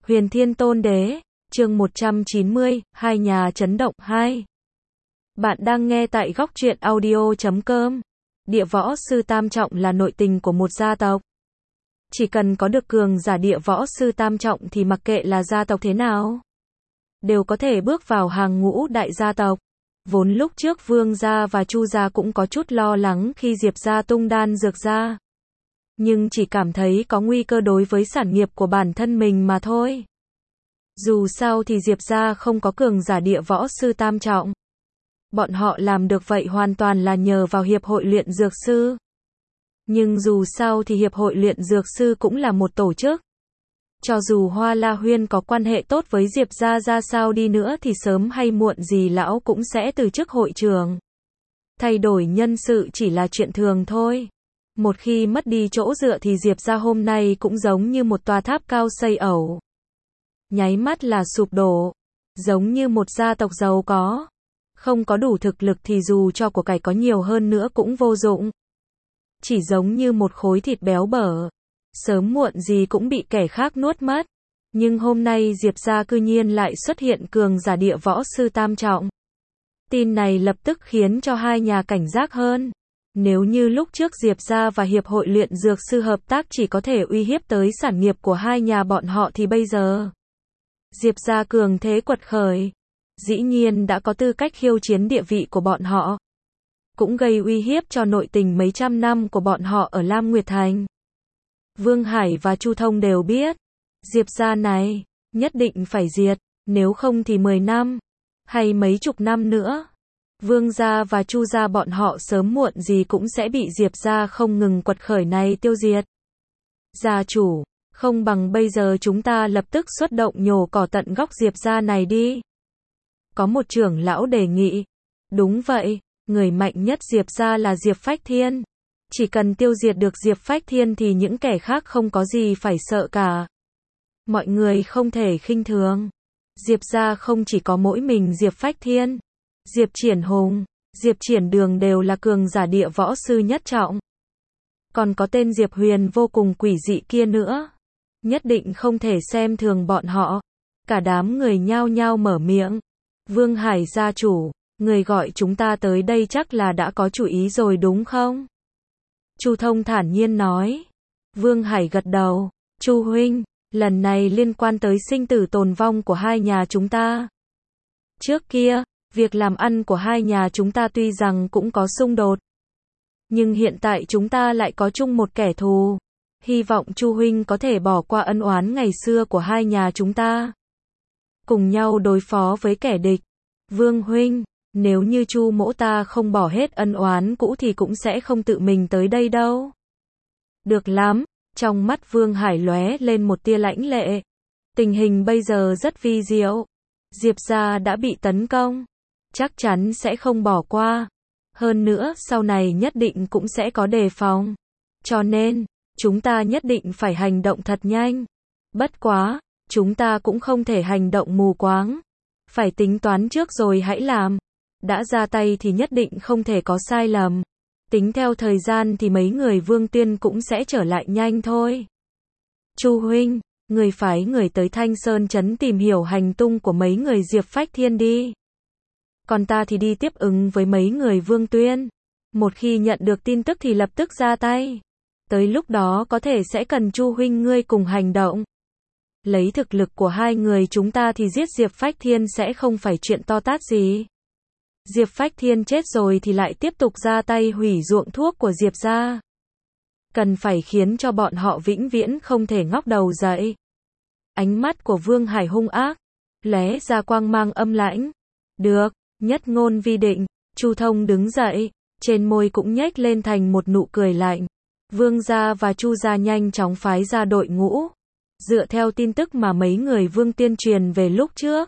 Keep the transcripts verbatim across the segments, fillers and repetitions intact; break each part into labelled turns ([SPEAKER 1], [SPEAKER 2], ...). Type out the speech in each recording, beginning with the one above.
[SPEAKER 1] Huyền Thiên Tôn Đế, chương một trăm chín mươi, hai nhà chấn động hai. Bạn đang nghe tại góc truyện audio chấm com. Địa võ sư tam trọng là nội tình của một gia tộc. Chỉ cần có được cường giả địa võ sư tam trọng thì mặc kệ là gia tộc thế nào, đều có thể bước vào hàng ngũ đại gia tộc. Vốn lúc trước Vương gia và Chu gia cũng có chút lo lắng khi Diệp gia tung đan dược ra, nhưng chỉ cảm thấy có nguy cơ đối với sản nghiệp của bản thân mình mà thôi. Dù sao thì Diệp gia không có cường giả địa võ sư tam trọng. Bọn họ làm được vậy hoàn toàn là nhờ vào Hiệp hội luyện dược sư. Nhưng dù sao thì Hiệp hội luyện dược sư cũng là một tổ chức. Cho dù Hoa La Huyên có quan hệ tốt với Diệp gia ra sao đi nữa thì sớm hay muộn gì lão cũng sẽ từ chức hội trưởng. Thay đổi nhân sự chỉ là chuyện thường thôi. Một khi mất đi chỗ dựa thì Diệp gia hôm nay cũng giống như một tòa tháp cao xây ẩu. Nháy mắt là sụp đổ. Giống như một gia tộc giàu có. Không có đủ thực lực thì dù cho của cải có nhiều hơn nữa cũng vô dụng. Chỉ giống như một khối thịt béo bở. Sớm muộn gì cũng bị kẻ khác nuốt mất. Nhưng hôm nay Diệp gia cư nhiên lại xuất hiện cường giả địa võ sư tam trọng. Tin này lập tức khiến cho hai nhà cảnh giác hơn. Nếu như lúc trước Diệp gia và Hiệp hội luyện dược sư hợp tác chỉ có thể uy hiếp tới sản nghiệp của hai nhà bọn họ thì bây giờ Diệp gia cường thế quật khởi, dĩ nhiên đã có tư cách khiêu chiến địa vị của bọn họ. Cũng gây uy hiếp cho nội tình mấy trăm năm của bọn họ ở Lam Nguyệt Thành. Vương Hải và Chu Thông đều biết, Diệp gia này nhất định phải diệt, nếu không thì mười năm hay mấy chục năm nữa, Vương gia và Chu gia bọn họ sớm muộn gì cũng sẽ bị Diệp gia không ngừng quật khởi này tiêu diệt. Gia chủ, không bằng bây giờ chúng ta lập tức xuất động nhổ cỏ tận gốc Diệp gia này đi. Có một trưởng lão đề nghị. Đúng vậy, người mạnh nhất Diệp gia là Diệp Phách Thiên. Chỉ cần tiêu diệt được Diệp Phách Thiên thì những kẻ khác không có gì phải sợ cả. Mọi người không thể khinh thường. Diệp gia không chỉ có mỗi mình Diệp Phách Thiên, Diệp Triển Hùng, Diệp Triển Đường đều là cường giả địa võ sư nhất trọng. Còn có tên Diệp Huyền vô cùng quỷ dị kia nữa. Nhất định không thể xem thường bọn họ. Cả đám người nhao nhao mở miệng. Vương Hải gia chủ, người gọi chúng ta tới đây chắc là đã có chủ ý rồi đúng không? Chu Thông thản nhiên nói. Vương Hải gật đầu. Chu huynh, lần này liên quan tới sinh tử tồn vong của hai nhà chúng ta. Trước kia, việc làm ăn của hai nhà chúng ta tuy rằng cũng có xung đột, nhưng hiện tại chúng ta lại có chung một kẻ thù. Hy vọng Chu huynh có thể bỏ qua ân oán ngày xưa của hai nhà chúng ta, cùng nhau đối phó với kẻ địch. Vương huynh, nếu như Chu mỗ ta không bỏ hết ân oán cũ thì cũng sẽ không tự mình tới đây đâu. Được lắm, trong mắt Vương Hải lóe lên một tia lãnh lệ. Tình hình bây giờ rất vi diệu. Diệp gia đã bị tấn công, chắc chắn sẽ không bỏ qua. Hơn nữa, sau này nhất định cũng sẽ có đề phòng. Cho nên, chúng ta nhất định phải hành động thật nhanh. Bất quá, chúng ta cũng không thể hành động mù quáng. Phải tính toán trước rồi hãy làm. Đã ra tay thì nhất định không thể có sai lầm. Tính theo thời gian thì mấy người Vương Tiên cũng sẽ trở lại nhanh thôi. Chu huynh, người phái người tới Thanh Sơn Trấn tìm hiểu hành tung của mấy người Diệp Phách Thiên đi. Còn ta thì đi tiếp ứng với mấy người Vương Tuyên. Một khi nhận được tin tức thì lập tức ra tay. Tới lúc đó có thể sẽ cần Chu huynh ngươi cùng hành động. Lấy thực lực của hai người chúng ta thì giết Diệp Phách Thiên sẽ không phải chuyện to tát gì. Diệp Phách Thiên chết rồi thì lại tiếp tục ra tay hủy ruộng thuốc của Diệp gia. Cần phải khiến cho bọn họ vĩnh viễn không thể ngóc đầu dậy. Ánh mắt của Vương Hải hung ác, lóe ra quang mang âm lãnh. Được, nhất ngôn vi định. Chu Thông đứng dậy, trên môi cũng nhếch lên thành một nụ cười lạnh. Vương gia và Chu gia nhanh chóng phái ra đội ngũ. Dựa theo tin tức mà mấy người Vương Tiên truyền về lúc trước,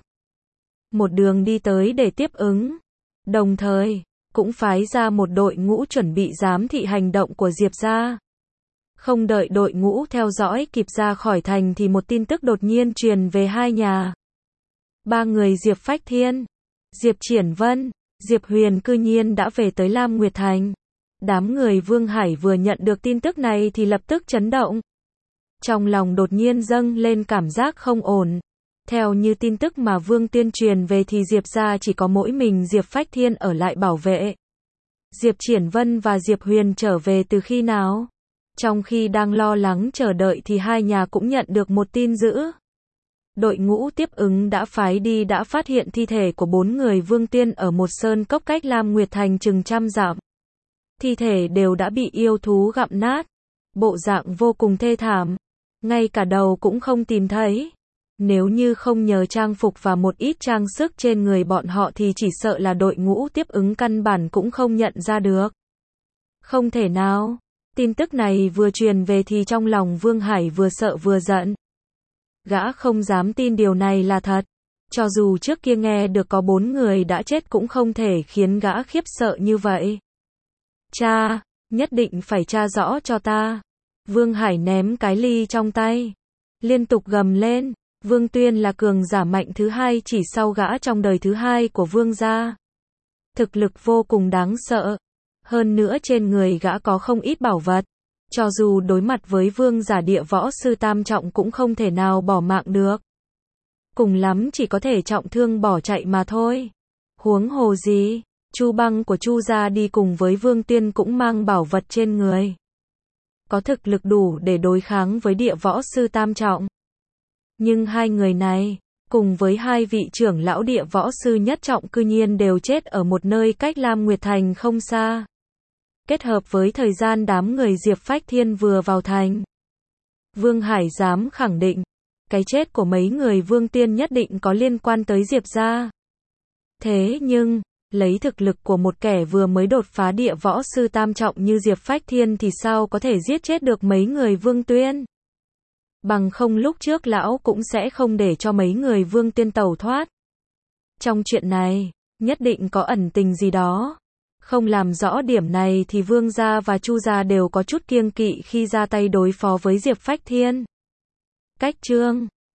[SPEAKER 1] một đường đi tới để tiếp ứng. Đồng thời, cũng phái ra một đội ngũ chuẩn bị giám thị hành động của Diệp gia. Không đợi đội ngũ theo dõi kịp ra khỏi thành thì một tin tức đột nhiên truyền về hai nhà. Ba người Diệp Phách Thiên, Diệp Triển Vân, Diệp Huyền cư nhiên đã về tới Lam Nguyệt Thành. Đám người Vương Hải vừa nhận được tin tức này thì lập tức chấn động. Trong lòng đột nhiên dâng lên cảm giác không ổn. Theo như tin tức mà Vương Tuyên truyền về thì Diệp gia chỉ có mỗi mình Diệp Phách Thiên ở lại bảo vệ. Diệp Triển Vân và Diệp Huyền trở về từ khi nào? Trong khi đang lo lắng chờ đợi thì hai nhà cũng nhận được một tin dữ. Đội ngũ tiếp ứng đã phái đi đã phát hiện thi thể của bốn người Vương Tiên ở một sơn cốc cách Lam Nguyệt Thành chừng trăm dặm. Thi thể đều đã bị yêu thú gặm nát. Bộ dạng vô cùng thê thảm. Ngay cả đầu cũng không tìm thấy. Nếu như không nhờ trang phục và một ít trang sức trên người bọn họ thì chỉ sợ là đội ngũ tiếp ứng căn bản cũng không nhận ra được. Không thể nào. Tin tức này vừa truyền về thì trong lòng Vương Hải vừa sợ vừa giận. Gã không dám tin điều này là thật. Cho dù trước kia nghe được có bốn người đã chết cũng không thể khiến gã khiếp sợ như vậy. Cha, nhất định phải tra rõ cho ta. Vương Hải ném cái ly trong tay. Liên tục gầm lên. Vương Tuyên là cường giả mạnh thứ hai chỉ sau gã trong đời thứ hai của Vương gia. Thực lực vô cùng đáng sợ. Hơn nữa trên người gã có không ít bảo vật. Cho dù đối mặt với vương giả địa võ sư tam trọng cũng không thể nào bỏ mạng được. Cùng lắm chỉ có thể trọng thương bỏ chạy mà thôi. Huống hồ gì, Chu Băng của Chu gia đi cùng với Vương Tuyên cũng mang bảo vật trên người. Có thực lực đủ để đối kháng với địa võ sư tam trọng. Nhưng hai người này, cùng với hai vị trưởng lão địa võ sư nhất trọng cư nhiên đều chết ở một nơi cách Lam Nguyệt Thành không xa. Kết hợp với thời gian đám người Diệp Phách Thiên vừa vào thành. Vương Hải dám khẳng định, cái chết của mấy người Vương Tiên nhất định có liên quan tới Diệp gia. Thế nhưng, lấy thực lực của một kẻ vừa mới đột phá địa võ sư tam trọng như Diệp Phách Thiên thì sao có thể giết chết được mấy người Vương Tuyên? Bằng không lúc trước lão cũng sẽ không để cho mấy người Vương Tiên tẩu thoát. Trong chuyện này, nhất định có ẩn tình gì đó. Không làm rõ điểm này thì Vương gia và Chu gia đều có chút kiêng kỵ khi ra tay đối phó với Diệp Phách Thiên. Cách chương